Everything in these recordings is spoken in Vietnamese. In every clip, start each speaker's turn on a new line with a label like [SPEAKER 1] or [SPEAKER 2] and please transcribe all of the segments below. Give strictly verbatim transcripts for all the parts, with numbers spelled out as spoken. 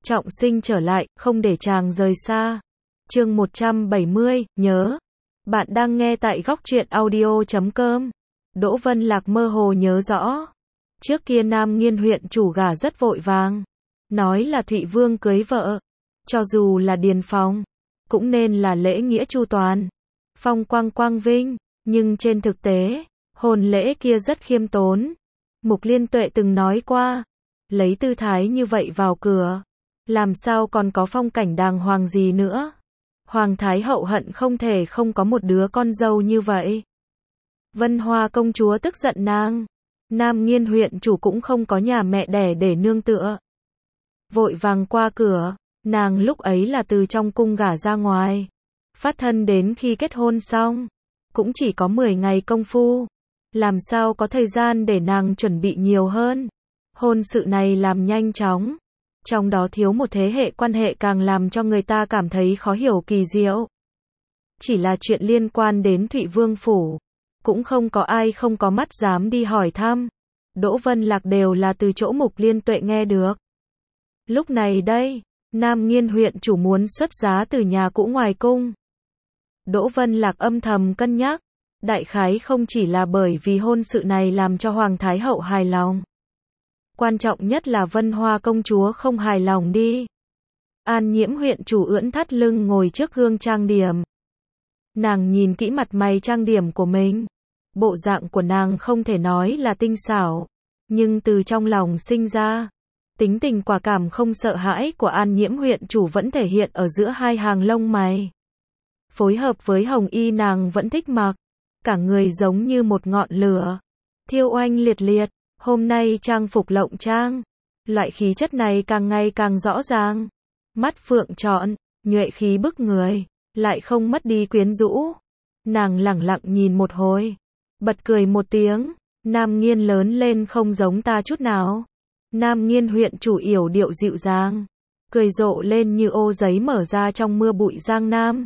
[SPEAKER 1] trọng sinh trở lại, không để chàng rời xa. Chương một trăm bảy mươi, nhớ. Bạn đang nghe tại góc truyện audio chấm com. Đỗ Vân Lạc mơ hồ nhớ rõ. Trước kia Nam Nghiên huyện chủ gả rất vội vàng. Nói là Thụy Vương cưới vợ. Cho dù là điền phong, cũng nên là lễ nghĩa chu toàn. Phong quang quang vinh. Nhưng trên thực tế, hôn lễ kia rất khiêm tốn. Mục Liên Tuệ từng nói qua. Lấy tư thái như vậy vào cửa. Làm sao còn có phong cảnh đàng hoàng gì nữa. Hoàng Thái Hậu hận không thể không có một đứa con dâu như vậy. Vân Hoa công chúa tức giận nàng. Nam Nghiên huyện chủ cũng không có nhà mẹ đẻ để nương tựa. Vội vàng qua cửa, nàng lúc ấy là từ trong cung gả ra ngoài. Phát thân đến khi kết hôn xong, cũng chỉ có mười ngày công phu. Làm sao có thời gian để nàng chuẩn bị nhiều hơn. Hôn sự này làm nhanh chóng. Trong đó thiếu một thế hệ quan hệ càng làm cho người ta cảm thấy khó hiểu kỳ diệu. Chỉ là chuyện liên quan đến Thụy Vương phủ. Cũng không có ai không có mắt dám đi hỏi thăm. Đỗ Vân Lạc đều là từ chỗ Mục Liên Tuệ nghe được. Lúc này đây, Nam Nghiên huyện chủ muốn xuất giá từ nhà cũ ngoài cung. Đỗ Vân Lạc âm thầm cân nhắc. Đại khái không chỉ là bởi vì hôn sự này làm cho Hoàng Thái Hậu hài lòng. Quan trọng nhất là Vân Hoa công chúa không hài lòng đi. An Nhiễm huyện chủ ưỡn thắt lưng ngồi trước gương trang điểm. Nàng nhìn kỹ mặt mày trang điểm của mình. Bộ dạng của nàng không thể nói là tinh xảo. Nhưng từ trong lòng sinh ra. Tính tình quả cảm không sợ hãi của An Nhiễm huyện chủ vẫn thể hiện ở giữa hai hàng lông mày. Phối hợp với hồng y nàng vẫn thích mặc. Cả người giống như một ngọn lửa. Thiêu oanh liệt liệt. Hôm nay trang phục lộng trang. Loại khí chất này càng ngày càng rõ ràng. Mắt phượng trọn, nhuệ khí bức người. Lại không mất đi quyến rũ. Nàng lẳng lặng nhìn một hồi. Bật cười một tiếng. Nam Nghiên lớn lên không giống ta chút nào. Nam Nghiên huyện chủ yểu điệu dịu dàng. Cười rộ lên như ô giấy mở ra trong mưa bụi giang nam.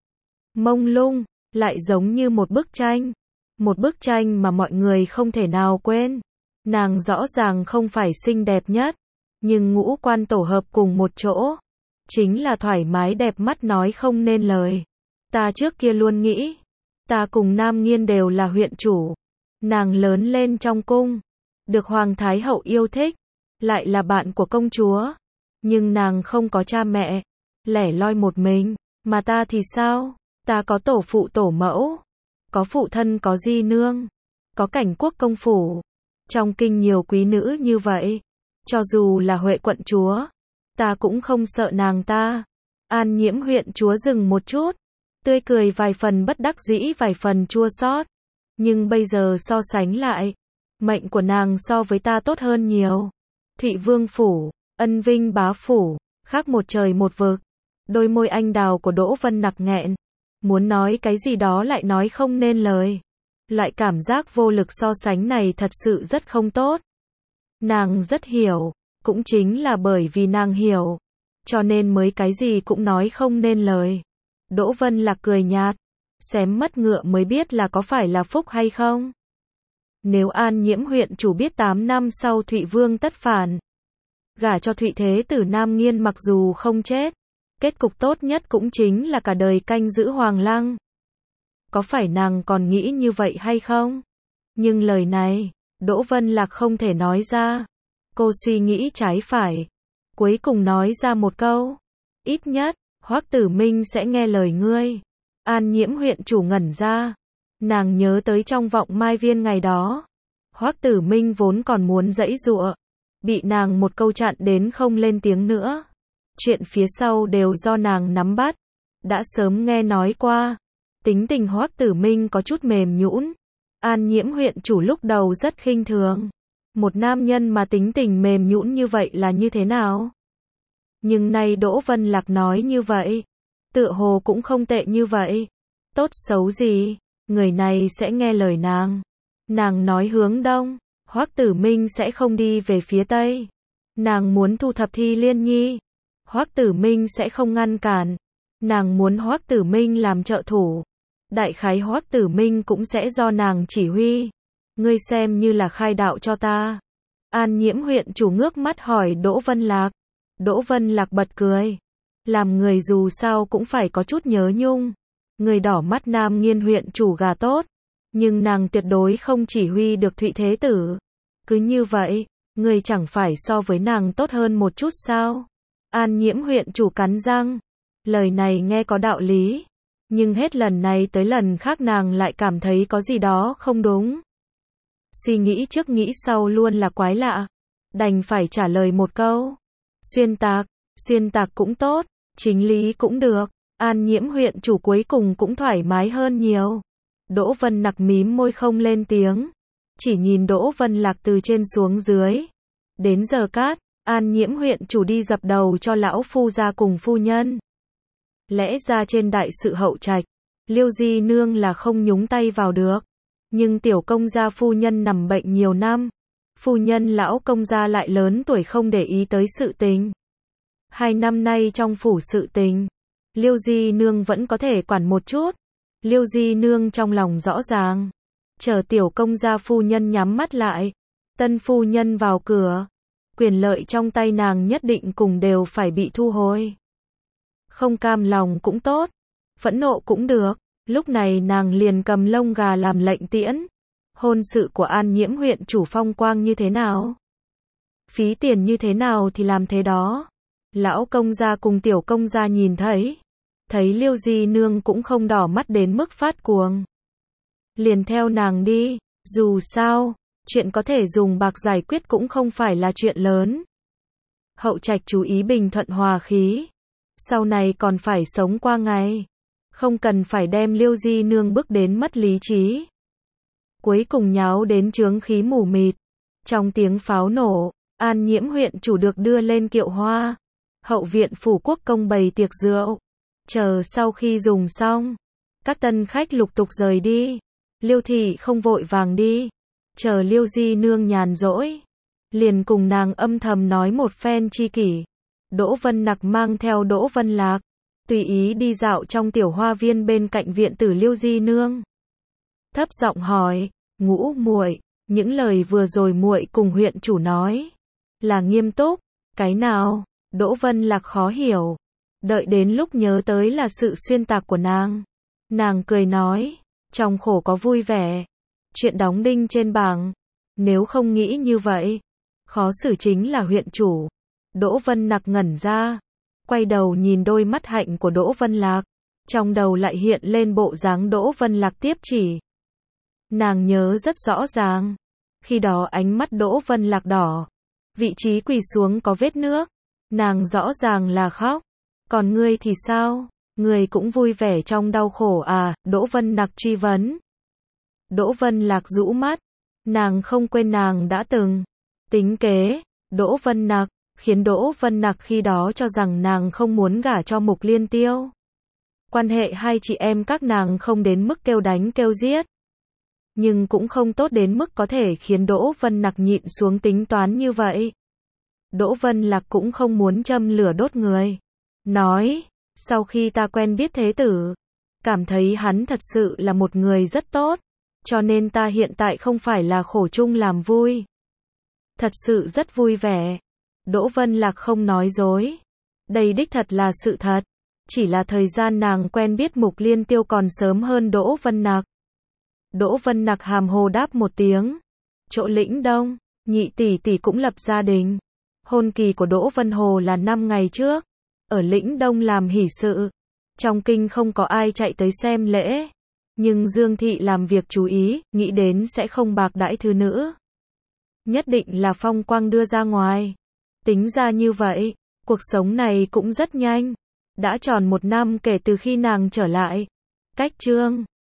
[SPEAKER 1] Mông lung, lại giống như một bức tranh. Một bức tranh mà mọi người không thể nào quên. Nàng rõ ràng không phải xinh đẹp nhất. Nhưng ngũ quan tổ hợp cùng một chỗ. Chính là thoải mái đẹp mắt nói không nên lời. Ta trước kia luôn nghĩ. Ta cùng Nam Nghiên đều là huyện chủ. Nàng lớn lên trong cung. Được Hoàng Thái Hậu yêu thích. Lại là bạn của công chúa. Nhưng nàng không có cha mẹ. Lẻ loi một mình. Mà ta thì sao? Ta có tổ phụ tổ mẫu. Có phụ thân có di nương. Có cảnh quốc công phủ. Trong kinh nhiều quý nữ như vậy. Cho dù là Huệ quận chúa. Ta cũng không sợ nàng ta. An Nhiễm huyện chúa dừng một chút. Tươi cười vài phần bất đắc dĩ vài phần chua xót. Nhưng bây giờ so sánh lại. Mệnh của nàng so với ta tốt hơn nhiều. Thụy Vương phủ. Ân Vinh bá phủ. Khác một trời một vực. Đôi môi anh đào của Đỗ Vân Nặc nghẹn. Muốn nói cái gì đó lại nói không nên lời. Loại cảm giác vô lực so sánh này thật sự rất không tốt. Nàng rất hiểu. Cũng chính là bởi vì nàng hiểu. Cho nên mới cái gì cũng nói không nên lời. Đỗ Vân Lạc cười nhạt. Xém mất ngựa mới biết là có phải là phúc hay không. Nếu An Nhiễm huyện chủ biết tám năm sau Thụy Vương tất phản. Gả cho Thụy Thế tử Nam Nghiên mặc dù không chết. Kết cục tốt nhất cũng chính là cả đời canh giữ Hoàng Lăng. Có phải nàng còn nghĩ như vậy hay không? Nhưng lời này, Đỗ Vân Lạc không thể nói ra. Cô suy nghĩ trái phải. Cuối cùng nói ra một câu. Ít nhất, Hoắc Tử Minh sẽ nghe lời ngươi. An Nhiễm huyện chủ ngẩn ra. Nàng nhớ tới trong vọng mai viên ngày đó. Hoắc Tử Minh vốn còn muốn giãy giụa. Bị nàng một câu chặn đến không lên tiếng nữa. Chuyện phía sau đều do nàng nắm bắt. Đã sớm nghe nói qua. Tính tình Hoắc Tử Minh có chút mềm nhũn. An Nhiễm huyện chủ lúc đầu rất khinh thường. Một nam nhân mà tính tình mềm nhũn như vậy là như thế nào? Nhưng nay Đỗ Vân Lạc nói như vậy. Tựa hồ cũng không tệ như vậy. Tốt xấu gì, người này sẽ nghe lời nàng. Nàng nói hướng đông, Hoắc Tử Minh sẽ không đi về phía tây. Nàng muốn thu thập Thi Liên Nhi. Hoắc Tử Minh sẽ không ngăn cản. Nàng muốn Hoắc Tử Minh làm trợ thủ. Đại khái Hoắc Tử Minh cũng sẽ do nàng chỉ huy. Ngươi xem như là khai đạo cho ta. An Nhiễm huyện chủ ngước mắt hỏi Đỗ Vân Lạc. Đỗ Vân Lạc bật cười. Làm người dù sao cũng phải có chút nhớ nhung. Người đỏ mắt Nam Nghiên huyện chủ gà tốt. Nhưng nàng tuyệt đối không chỉ huy được Thụy Thế Tử. Cứ như vậy, người chẳng phải so với nàng tốt hơn một chút sao? An Nhiễm huyện chủ cắn răng. Lời này nghe có đạo lý. Nhưng hết lần này tới lần khác nàng lại cảm thấy có gì đó không đúng. Suy nghĩ trước nghĩ sau luôn là quái lạ. Đành phải trả lời một câu. Xuyên tạc, xuyên tạc cũng tốt, chính lý cũng được. An Nhiễm huyện chủ cuối cùng cũng thoải mái hơn nhiều. Đỗ Vân Nặc mím môi không lên tiếng. Chỉ nhìn Đỗ Vân Lạc từ trên xuống dưới. Đến giờ cát, An Nhiễm huyện chủ đi dập đầu cho lão phu gia cùng phu nhân. Lẽ ra trên đại sự hậu trạch, Liêu Di Nương là không nhúng tay vào được. Nhưng tiểu công gia phu nhân nằm bệnh nhiều năm. Phu nhân lão công gia lại lớn tuổi không để ý tới sự tình. Hai năm nay trong phủ sự tình, Liêu Di Nương vẫn có thể quản một chút. Liêu Di Nương trong lòng rõ ràng. Chờ tiểu công gia phu nhân nhắm mắt lại. Tân phu nhân vào cửa. Quyền lợi trong tay nàng nhất định cùng đều phải bị thu hồi. Không cam lòng cũng tốt. Phẫn nộ cũng được. Lúc này nàng liền cầm lông gà làm lệnh tiễn. Hôn sự của An Nhiễm huyện chủ phong quang như thế nào? Phí tiền như thế nào thì làm thế đó. Lão công gia cùng tiểu công gia nhìn thấy. Thấy Liêu Di Nương cũng không đỏ mắt đến mức phát cuồng. Liền theo nàng đi. Dù sao, chuyện có thể dùng bạc giải quyết cũng không phải là chuyện lớn. Hậu trạch chú ý bình thuận hòa khí. Sau này còn phải sống qua ngày. Không cần phải đem Liêu Di Nương bước đến mất lý trí. Cuối cùng nháo đến chướng khí mù mịt. Trong tiếng pháo nổ, An Nhiễm huyện chủ được đưa lên kiệu hoa. Hậu viện phủ quốc công bày tiệc rượu. Chờ sau khi dùng xong, các tân khách lục tục rời đi. Liêu thị không vội vàng đi. Chờ Liêu Di Nương nhàn rỗi, liền cùng nàng âm thầm nói một phen chi kỷ. Đỗ Vân Nặc mang theo Đỗ Vân Lạc, tùy ý đi dạo trong tiểu hoa viên bên cạnh viện tử Liêu Di Nương. Thấp giọng hỏi, Ngũ muội, những lời vừa rồi muội cùng huyện chủ nói là nghiêm túc, cái nào? Đỗ Vân Lạc khó hiểu. Đợi đến lúc nhớ tới là sự xuyên tạc của nàng, nàng cười nói, trong khổ có vui vẻ. Chuyện đóng đinh trên bảng, nếu không nghĩ như vậy, khó xử chính là huyện chủ. Đỗ Vân Nặc ngẩn ra, quay đầu nhìn đôi mắt hạnh của Đỗ Vân Lạc, trong đầu lại hiện lên bộ dáng Đỗ Vân Lạc tiếp chỉ. Nàng nhớ rất rõ ràng, khi đó ánh mắt Đỗ Vân Lạc đỏ, vị trí quỳ xuống có vết nước, nàng rõ ràng là khóc. Còn ngươi thì sao? Ngươi cũng vui vẻ trong đau khổ à? Đỗ Vân Nặc truy vấn. Đỗ Vân Lạc rũ mắt, nàng không quên nàng đã từng tính kế Đỗ Vân Nặc, khiến Đỗ Vân Nặc khi đó cho rằng nàng không muốn gả cho Mục Liên Tiêu. Quan hệ hai chị em các nàng không đến mức kêu đánh kêu giết, nhưng cũng không tốt đến mức có thể khiến Đỗ Vân Nặc nhịn xuống tính toán như vậy. Đỗ Vân Lạc cũng không muốn châm lửa đốt người. Nói, sau khi ta quen biết Thế Tử, cảm thấy hắn thật sự là một người rất tốt, cho nên ta hiện tại không phải là khổ chung làm vui. Thật sự rất vui vẻ. Đỗ Vân Lạc không nói dối. Đây đích thật là sự thật. Chỉ là thời gian nàng quen biết Mục Liên Tiêu còn sớm hơn Đỗ Vân Nặc. Đỗ Vân Nặc hàm hồ đáp một tiếng. Chỗ Lĩnh Đông, nhị tỷ tỷ cũng lập gia đình. Hôn kỳ của Đỗ Vân Hồ là năm ngày trước. Ở Lĩnh Đông làm hỷ sự. Trong kinh không có ai chạy tới xem lễ. Nhưng Dương Thị làm việc chú ý, nghĩ đến sẽ không bạc đãi thứ nữ. Nhất định là phong quang đưa ra ngoài. Tính ra như vậy, cuộc sống này cũng rất nhanh. Đã tròn một năm kể từ khi nàng trở lại. Cách chương